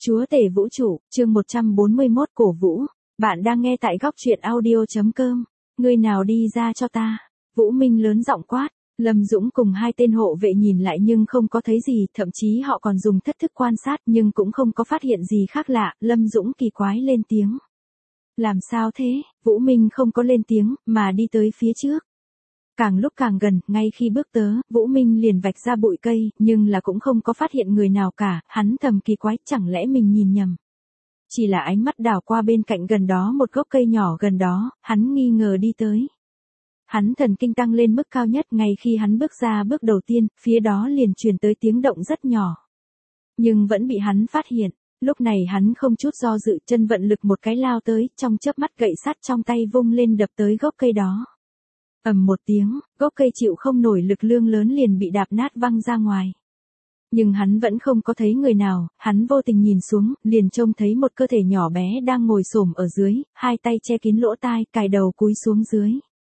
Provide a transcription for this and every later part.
Chúa tể vũ trụ, chương 141 cổ vũ. Bạn đang nghe tại góc truyện audio.com. Người nào đi ra cho ta. Vũ Minh lớn giọng quát. Lâm Dũng cùng hai tên hộ vệ nhìn lại nhưng không có thấy gì, thậm chí họ còn dùng thất thức quan sát nhưng cũng không có phát hiện gì khác lạ. Lâm Dũng kỳ quái lên tiếng. Làm sao thế? Vũ Minh không có lên tiếng, mà đi tới phía trước. Càng lúc càng gần, ngay khi bước tới, Vũ Minh liền vạch ra bụi cây, nhưng là cũng không có phát hiện người nào cả, hắn thầm kỳ quái, chẳng lẽ mình nhìn nhầm. Chỉ là ánh mắt đảo qua bên cạnh gần đó một gốc cây nhỏ gần đó, hắn nghi ngờ đi tới. Hắn thần kinh tăng lên mức cao nhất ngay khi hắn bước ra bước đầu tiên, phía đó liền truyền tới tiếng động rất nhỏ. Nhưng vẫn bị hắn phát hiện, lúc này hắn không chút do dự, chân vận lực một cái lao tới, trong chớp mắt gậy sắt trong tay vung lên đập tới gốc cây đó. Ầm một tiếng, gốc cây chịu không nổi lực lượng lớn liền bị đạp nát văng ra ngoài. Nhưng hắn vẫn không có thấy người nào, hắn vô tình nhìn xuống, liền trông thấy một cơ thể nhỏ bé đang ngồi xổm ở dưới, hai tay che kín lỗ tai, cài đầu cúi xuống dưới.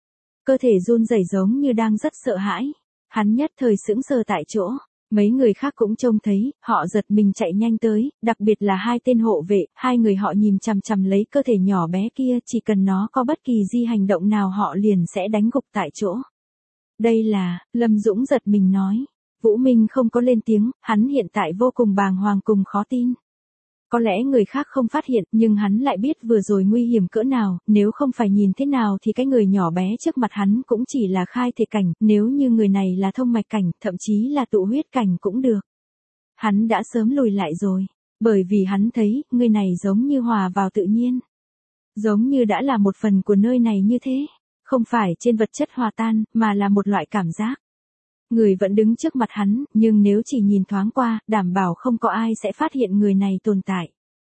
Cơ thể run rẩy giống như đang rất sợ hãi. Hắn nhất thời sững sờ tại chỗ. Mấy người khác cũng trông thấy, họ giật mình chạy nhanh tới, đặc biệt là hai tên hộ vệ, hai người họ nhìn chằm chằm lấy cơ thể nhỏ bé kia, chỉ cần nó có bất kỳ di hành động nào họ liền sẽ đánh gục tại chỗ. Đây là, Lâm Dũng giật mình nói. Vũ Minh không có lên tiếng, hắn hiện tại vô cùng bàng hoàng cùng khó tin. Có lẽ người khác không phát hiện, nhưng hắn lại biết vừa rồi nguy hiểm cỡ nào, nếu không phải nhìn thế nào thì cái người nhỏ bé trước mặt hắn cũng chỉ là khai thể cảnh, nếu như người này là thông mạch cảnh, thậm chí là tụ huyết cảnh cũng được. Hắn đã sớm lùi lại rồi, bởi vì hắn thấy, người này giống như hòa vào tự nhiên. Giống như đã là một phần của nơi này như thế, không phải trên vật chất hòa tan, mà là một loại cảm giác. Người vẫn đứng trước mặt hắn, nhưng nếu chỉ nhìn thoáng qua, đảm bảo không có ai sẽ phát hiện người này tồn tại.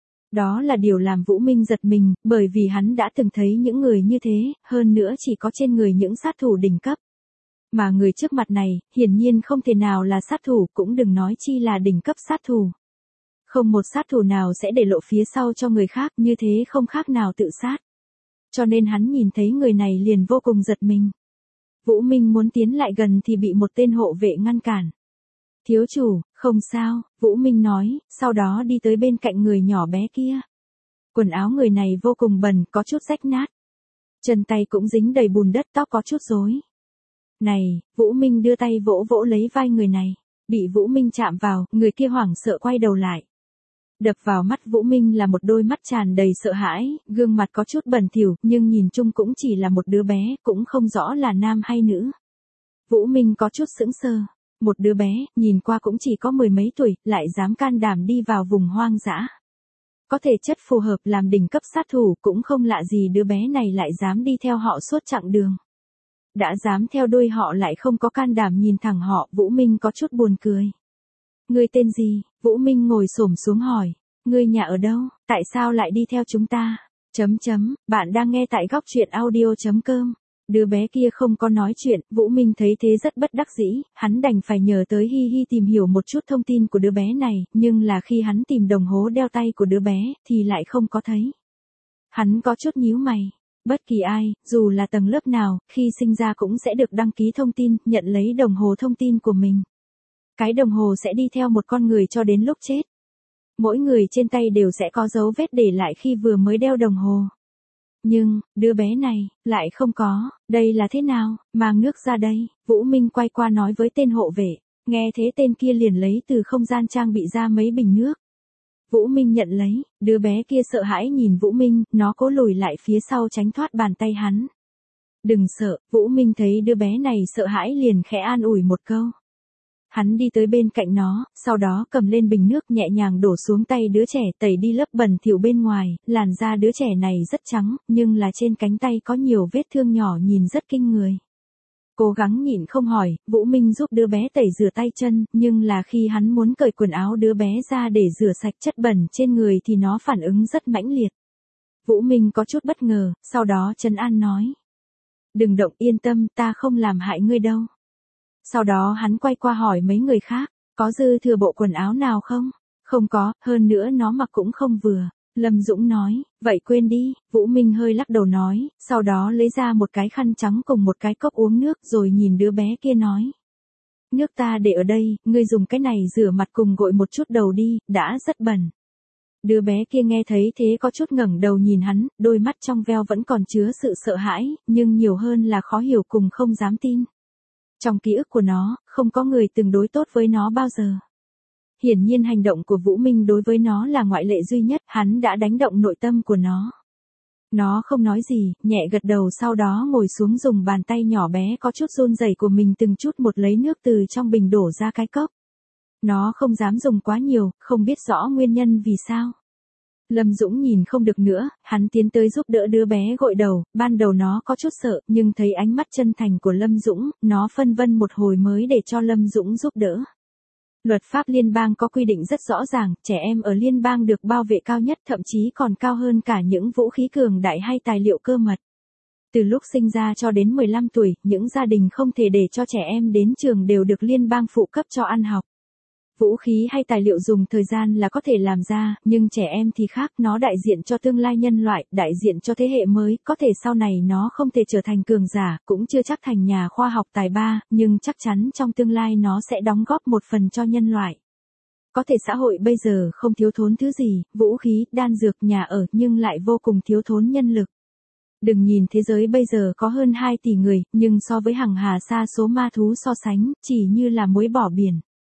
Đó là điều làm Vũ Minh giật mình, bởi vì hắn đã từng thấy những người như thế, hơn nữa chỉ có trên người những sát thủ đỉnh cấp. Mà người trước mặt này, hiển nhiên không thể nào là sát thủ, cũng đừng nói chi là đỉnh cấp sát thủ. Không một sát thủ nào sẽ để lộ phía sau cho người khác, như thế không khác nào tự sát. Cho nên hắn nhìn thấy người này liền vô cùng giật mình. Vũ Minh muốn tiến lại gần thì bị một tên hộ vệ ngăn cản. Thiếu chủ, không sao, Vũ Minh nói, sau đó đi tới bên cạnh người nhỏ bé kia. Quần áo người này vô cùng bẩn, có chút rách nát. Chân tay cũng dính đầy bùn đất, tóc có chút rối. Này, Vũ Minh đưa tay vỗ vỗ lấy vai người này. Bị Vũ Minh chạm vào, người kia hoảng sợ quay đầu lại. Đập vào mắt Vũ Minh là một đôi mắt tràn đầy sợ hãi, gương mặt có chút bẩn thỉu, nhưng nhìn chung cũng chỉ là một đứa bé, cũng không rõ là nam hay nữ. Vũ Minh có chút sững sờ. Một đứa bé, nhìn qua cũng chỉ có mười mấy tuổi, lại dám can đảm đi vào vùng hoang dã. Có thể chất phù hợp làm đỉnh cấp sát thủ, cũng không lạ gì đứa bé này lại dám đi theo họ suốt chặng đường. Đã dám theo đuôi họ lại không có can đảm nhìn thẳng họ, Vũ Minh có chút buồn cười. Ngươi tên gì? Vũ Minh ngồi xổm xuống hỏi. Ngươi nhà ở đâu? Tại sao lại đi theo chúng ta? Bạn đang nghe tại góc truyện audio.com. Đứa bé kia không có nói chuyện, Vũ Minh thấy thế rất bất đắc dĩ, hắn đành phải nhờ tới Hi Hi tìm hiểu một chút thông tin của đứa bé này, nhưng là khi hắn tìm đồng hồ đeo tay của đứa bé, thì lại không có thấy. Hắn có chút nhíu mày. Bất kỳ ai, dù là tầng lớp nào, khi sinh ra cũng sẽ được đăng ký thông tin, nhận lấy đồng hồ thông tin của mình. Cái đồng hồ sẽ đi theo một con người cho đến lúc chết. Mỗi người trên tay đều sẽ có dấu vết để lại khi vừa mới đeo đồng hồ. Nhưng, đứa bé này, lại không có, đây là thế nào, mang nước ra đây, Vũ Minh quay qua nói với tên hộ vệ, nghe thế tên kia liền lấy từ không gian trang bị ra mấy bình nước. Vũ Minh nhận lấy, đứa bé kia sợ hãi nhìn Vũ Minh, nó cố lùi lại phía sau tránh thoát bàn tay hắn. Đừng sợ, Vũ Minh thấy đứa bé này sợ hãi liền khẽ an ủi một câu. Hắn đi tới bên cạnh nó, sau đó cầm lên bình nước nhẹ nhàng đổ xuống tay đứa trẻ tẩy đi lớp bẩn thỉu bên ngoài, làn da đứa trẻ này rất trắng, nhưng là trên cánh tay có nhiều vết thương nhỏ nhìn rất kinh người. Cố gắng nhịn không hỏi, Vũ Minh giúp đứa bé tẩy rửa tay chân, nhưng là khi hắn muốn cởi quần áo đứa bé ra để rửa sạch chất bẩn trên người thì nó phản ứng rất mãnh liệt. Vũ Minh có chút bất ngờ, sau đó trấn an nói. Đừng động, yên tâm, ta không làm hại ngươi đâu. Sau đó hắn quay qua hỏi mấy người khác, có dư thừa bộ quần áo nào không? Không có, hơn nữa nó mặc cũng không vừa. Lâm Dũng nói, vậy quên đi, Vũ Minh hơi lắc đầu nói, sau đó lấy ra một cái khăn trắng cùng một cái cốc uống nước rồi nhìn đứa bé kia nói. Nước ta để ở đây, ngươi dùng cái này rửa mặt cùng gội một chút đầu đi, đã rất bẩn. Đứa bé kia nghe thấy thế có chút ngẩng đầu nhìn hắn, đôi mắt trong veo vẫn còn chứa sự sợ hãi, nhưng nhiều hơn là khó hiểu cùng không dám tin. Trong ký ức của nó, không có người từng đối tốt với nó bao giờ. Hiển nhiên hành động của Vũ Minh đối với nó là ngoại lệ duy nhất, hắn đã đánh động nội tâm của nó. Nó không nói gì, nhẹ gật đầu sau đó ngồi xuống dùng bàn tay nhỏ bé có chút run rẩy của mình từng chút một lấy nước từ trong bình đổ ra cái cốc. Nó không dám dùng quá nhiều, không biết rõ nguyên nhân vì sao. Lâm Dũng nhìn không được nữa, hắn tiến tới giúp đỡ đứa bé gội đầu, ban đầu nó có chút sợ, nhưng thấy ánh mắt chân thành của Lâm Dũng, nó phân vân một hồi mới để cho Lâm Dũng giúp đỡ. Luật pháp liên bang có quy định rất rõ ràng, trẻ em ở liên bang được bảo vệ cao nhất, thậm chí còn cao hơn cả những vũ khí cường đại hay tài liệu cơ mật. Từ lúc sinh ra cho đến 15 tuổi, những gia đình không thể để cho trẻ em đến trường đều được liên bang phụ cấp cho ăn học. Vũ khí hay tài liệu dùng thời gian là có thể làm ra, nhưng trẻ em thì khác, nó đại diện cho tương lai nhân loại, đại diện cho thế hệ mới, có thể sau này nó không thể trở thành cường giả, cũng chưa chắc thành nhà khoa học tài ba, nhưng chắc chắn trong tương lai nó sẽ đóng góp một phần cho nhân loại. Có thể xã hội bây giờ không thiếu thốn thứ gì, vũ khí, đan dược, nhà ở, nhưng lại vô cùng thiếu thốn nhân lực. Đừng nhìn thế giới bây giờ có hơn 2 tỷ người, nhưng so với hằng hà sa số ma thú so sánh, chỉ như là muối bỏ biển.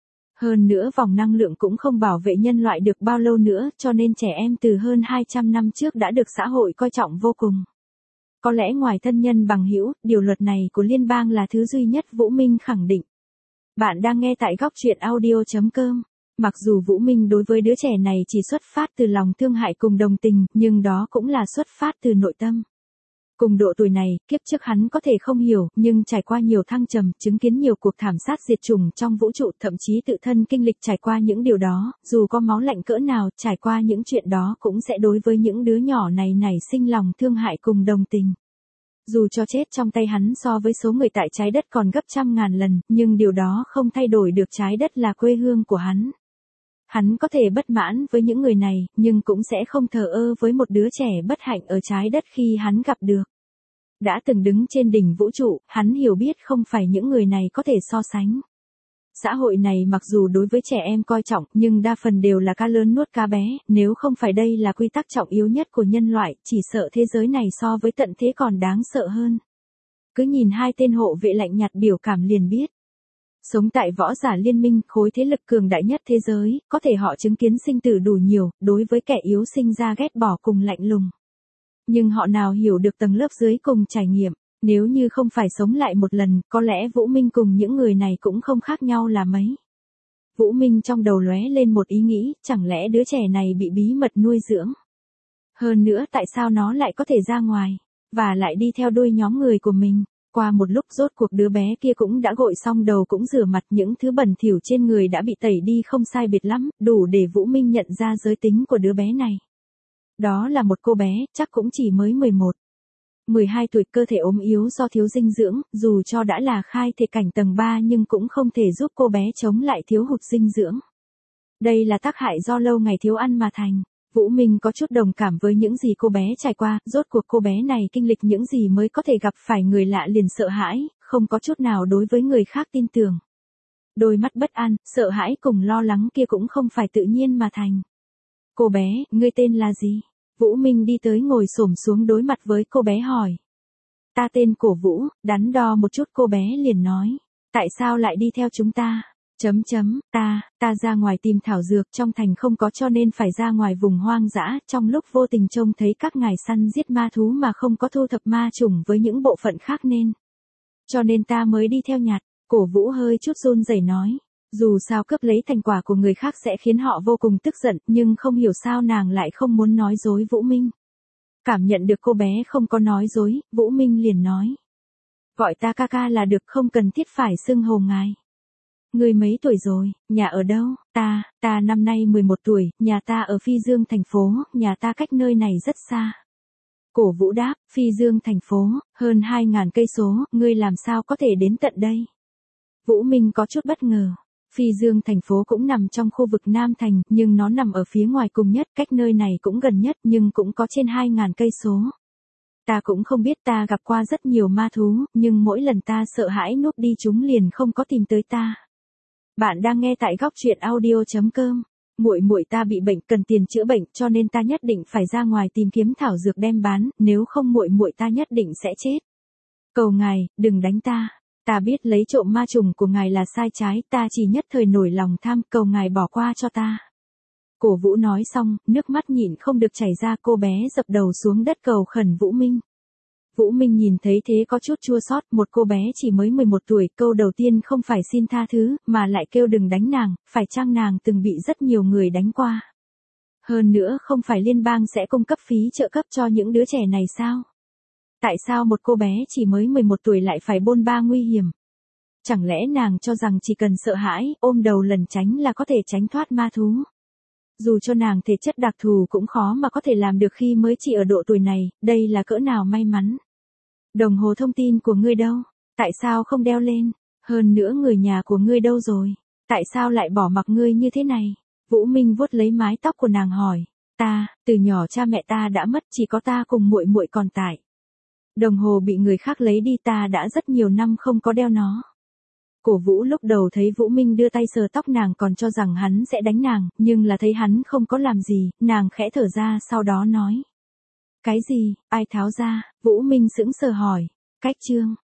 Hơn nữa vòng năng lượng cũng không bảo vệ nhân loại được bao lâu nữa, cho nên trẻ em từ hơn 200 năm trước đã được xã hội coi trọng vô cùng. Có lẽ ngoài thân nhân bằng hữu, điều luật này của liên bang là thứ duy nhất Vũ Minh khẳng định. Bạn đang nghe tại góc truyện audio.com. Mặc dù Vũ Minh đối với đứa trẻ này chỉ xuất phát từ lòng thương hại cùng đồng tình, nhưng đó cũng là xuất phát từ nội tâm. Cùng độ tuổi này, kiếp trước hắn có thể không hiểu, nhưng trải qua nhiều thăng trầm, chứng kiến nhiều cuộc thảm sát diệt chủng trong vũ trụ, thậm chí tự thân kinh lịch trải qua những điều đó, dù có máu lạnh cỡ nào, trải qua những chuyện đó cũng sẽ đối với những đứa nhỏ này nảy sinh lòng thương hại cùng đồng tình. Dù cho chết trong tay hắn so với số người tại trái đất còn gấp trăm ngàn lần, nhưng điều đó không thay đổi được trái đất là quê hương của hắn. Hắn có thể bất mãn với những người này, nhưng cũng sẽ không thờ ơ với một đứa trẻ bất hạnh ở trái đất khi hắn gặp được. Đã từng đứng trên đỉnh vũ trụ, hắn hiểu biết không phải những người này có thể so sánh. Xã hội này mặc dù đối với trẻ em coi trọng, nhưng đa phần đều là cá lớn nuốt cá bé, nếu không phải đây là quy tắc trọng yếu nhất của nhân loại, chỉ sợ thế giới này so với tận thế còn đáng sợ hơn. Cứ nhìn hai tên hộ vệ lạnh nhạt biểu cảm liền biết. Sống tại võ giả liên minh, khối thế lực cường đại nhất thế giới, có thể họ chứng kiến sinh tử đủ nhiều, đối với kẻ yếu sinh ra ghét bỏ cùng lạnh lùng. Nhưng họ nào hiểu được tầng lớp dưới cùng trải nghiệm, nếu như không phải sống lại một lần, có lẽ Vũ Minh cùng những người này cũng không khác nhau là mấy. Vũ Minh trong đầu lóe lên một ý nghĩ, chẳng lẽ đứa trẻ này bị bí mật nuôi dưỡng? Hơn nữa tại sao nó lại có thể ra ngoài, và lại đi theo đuôi nhóm người của mình? Qua một lúc rốt cuộc đứa bé kia cũng đã gội xong đầu cũng rửa mặt, những thứ bẩn thỉu trên người đã bị tẩy đi không sai biệt lắm, đủ để Vũ Minh nhận ra giới tính của đứa bé này. Đó là một cô bé, chắc cũng chỉ mới 12 tuổi, cơ thể ốm yếu do thiếu dinh dưỡng, dù cho đã là khai thể cảnh tầng 3 nhưng cũng không thể giúp cô bé chống lại thiếu hụt dinh dưỡng. Đây là tác hại do lâu ngày thiếu ăn mà thành. Vũ Minh có chút đồng cảm với những gì cô bé trải qua, rốt cuộc cô bé này kinh lịch những gì mới có thể gặp phải người lạ liền sợ hãi, không có chút nào đối với người khác tin tưởng. Đôi mắt bất an, sợ hãi cùng lo lắng kia cũng không phải tự nhiên mà thành. Cô bé, ngươi tên là gì? Vũ Minh đi tới ngồi xổm xuống đối mặt với cô bé hỏi. Ta tên Cổ Vũ, đắn đo một chút cô bé liền nói. Tại sao lại đi theo chúng ta? Ta ra ngoài tìm thảo dược, trong thành không có cho nên phải ra ngoài vùng hoang dã, trong lúc vô tình trông thấy các ngài săn giết ma thú mà không có thu thập ma chủng với những bộ phận khác nên. Cho nên ta mới đi theo nhặt. Cổ Vũ hơi chút run rẩy nói. Dù sao cướp lấy thành quả của người khác sẽ khiến họ vô cùng tức giận, nhưng không hiểu sao nàng lại không muốn nói dối Vũ Minh. Cảm nhận được cô bé không có nói dối, Vũ Minh liền nói. Gọi ta ca ca là được, không cần thiết phải xưng hô ngài. Ngươi mấy tuổi rồi, nhà ở đâu? Ta năm nay 11 tuổi, nhà ta ở Phi Dương thành phố, nhà ta cách nơi này rất xa. Cổ Vũ đáp, Phi Dương thành phố, hơn 2.000 cây số, ngươi làm sao có thể đến tận đây? Vũ Minh có chút bất ngờ. Phi Dương thành phố cũng nằm trong khu vực Nam Thành, nhưng nó nằm ở phía ngoài cùng nhất, cách nơi này cũng gần nhất nhưng cũng có trên 2.000 cây số. Ta cũng không biết, ta gặp qua rất nhiều ma thú, nhưng mỗi lần ta sợ hãi núp đi chúng liền không có tìm tới ta. Bạn đang nghe tại góc truyện audio.com. Muội muội ta bị bệnh cần tiền chữa bệnh cho nên ta nhất định phải ra ngoài tìm kiếm thảo dược đem bán, nếu không muội muội ta nhất định sẽ chết. Cầu ngài, đừng đánh ta. Ta biết lấy trộm ma trùng của ngài là sai trái, ta chỉ nhất thời nổi lòng tham, cầu ngài bỏ qua cho ta. Cổ Vũ nói xong, nước mắt nhịn không được chảy ra, cô bé dập đầu xuống đất cầu khẩn Vũ Minh. Vũ Minh nhìn thấy thế có chút chua xót, một cô bé chỉ mới 11 tuổi, câu đầu tiên không phải xin tha thứ, mà lại kêu đừng đánh nàng, phải chăng nàng từng bị rất nhiều người đánh qua. Hơn nữa không phải liên bang sẽ cung cấp phí trợ cấp cho những đứa trẻ này sao? Tại sao một cô bé chỉ mới 11 tuổi lại phải bôn ba nguy hiểm? Chẳng lẽ nàng cho rằng chỉ cần sợ hãi, ôm đầu lẩn tránh là có thể tránh thoát ma thú? Dù cho nàng thể chất đặc thù cũng khó mà có thể làm được khi mới chỉ ở độ tuổi này, đây là cỡ nào may mắn. Đồng hồ thông tin của ngươi đâu? Tại sao không đeo lên? Hơn nữa người nhà của ngươi đâu rồi? Tại sao lại bỏ mặc ngươi như thế này? Vũ Minh vuốt lấy mái tóc của nàng hỏi. Ta, từ nhỏ cha mẹ ta đã mất, chỉ có ta cùng muội muội còn tại. Đồng hồ bị người khác lấy đi, ta đã rất nhiều năm không có đeo nó. Cổ Vũ lúc đầu thấy Vũ Minh đưa tay sờ tóc nàng còn cho rằng hắn sẽ đánh nàng, nhưng là thấy hắn không có làm gì, nàng khẽ thở ra sau đó nói. Cái gì, ai tháo ra? Vũ Minh sững sờ hỏi. Cách chương.